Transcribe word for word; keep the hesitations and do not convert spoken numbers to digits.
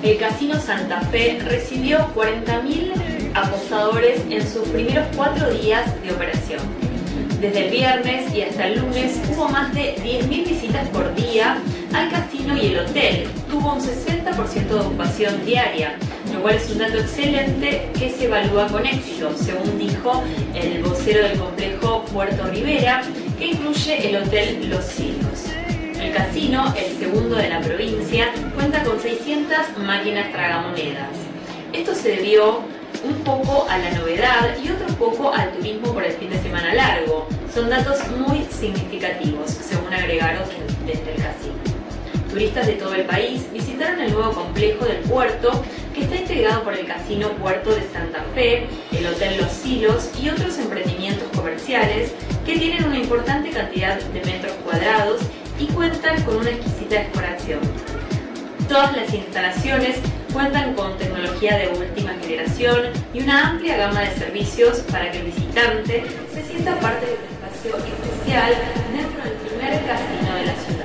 El Casino Santa Fe recibió cuarenta mil apostadores en sus primeros cuatro días de operación. Desde el viernes y hasta el lunes hubo más de diez mil visitas por día al casino y el hotel. Tuvo un sesenta por ciento de ocupación diaria, lo cual es un dato excelente que se evalúa con éxito, según dijo el vocero del complejo Puerto Rivera, que incluye el hotel Los Silos. El casino, el segundo de la provincia, cuenta con seiscientas máquinas tragamonedas. Esto se debió un poco a la novedad y otro poco al turismo por el fin de semana largo. Son datos muy significativos, según agregaron desde el casino. Turistas de todo el país visitaron el nuevo complejo del puerto, que está integrado por el Casino Puerto de Santa Fe, el Hotel Los Silos y otros emprendimientos comerciales que tienen una importante cantidad de metros cuadrados y cuentan con una exquisita decoración. Todas las instalaciones cuentan con tecnología de última generación y una amplia gama de servicios para que el visitante se sienta parte de un espacio especial dentro del primer casino de la ciudad.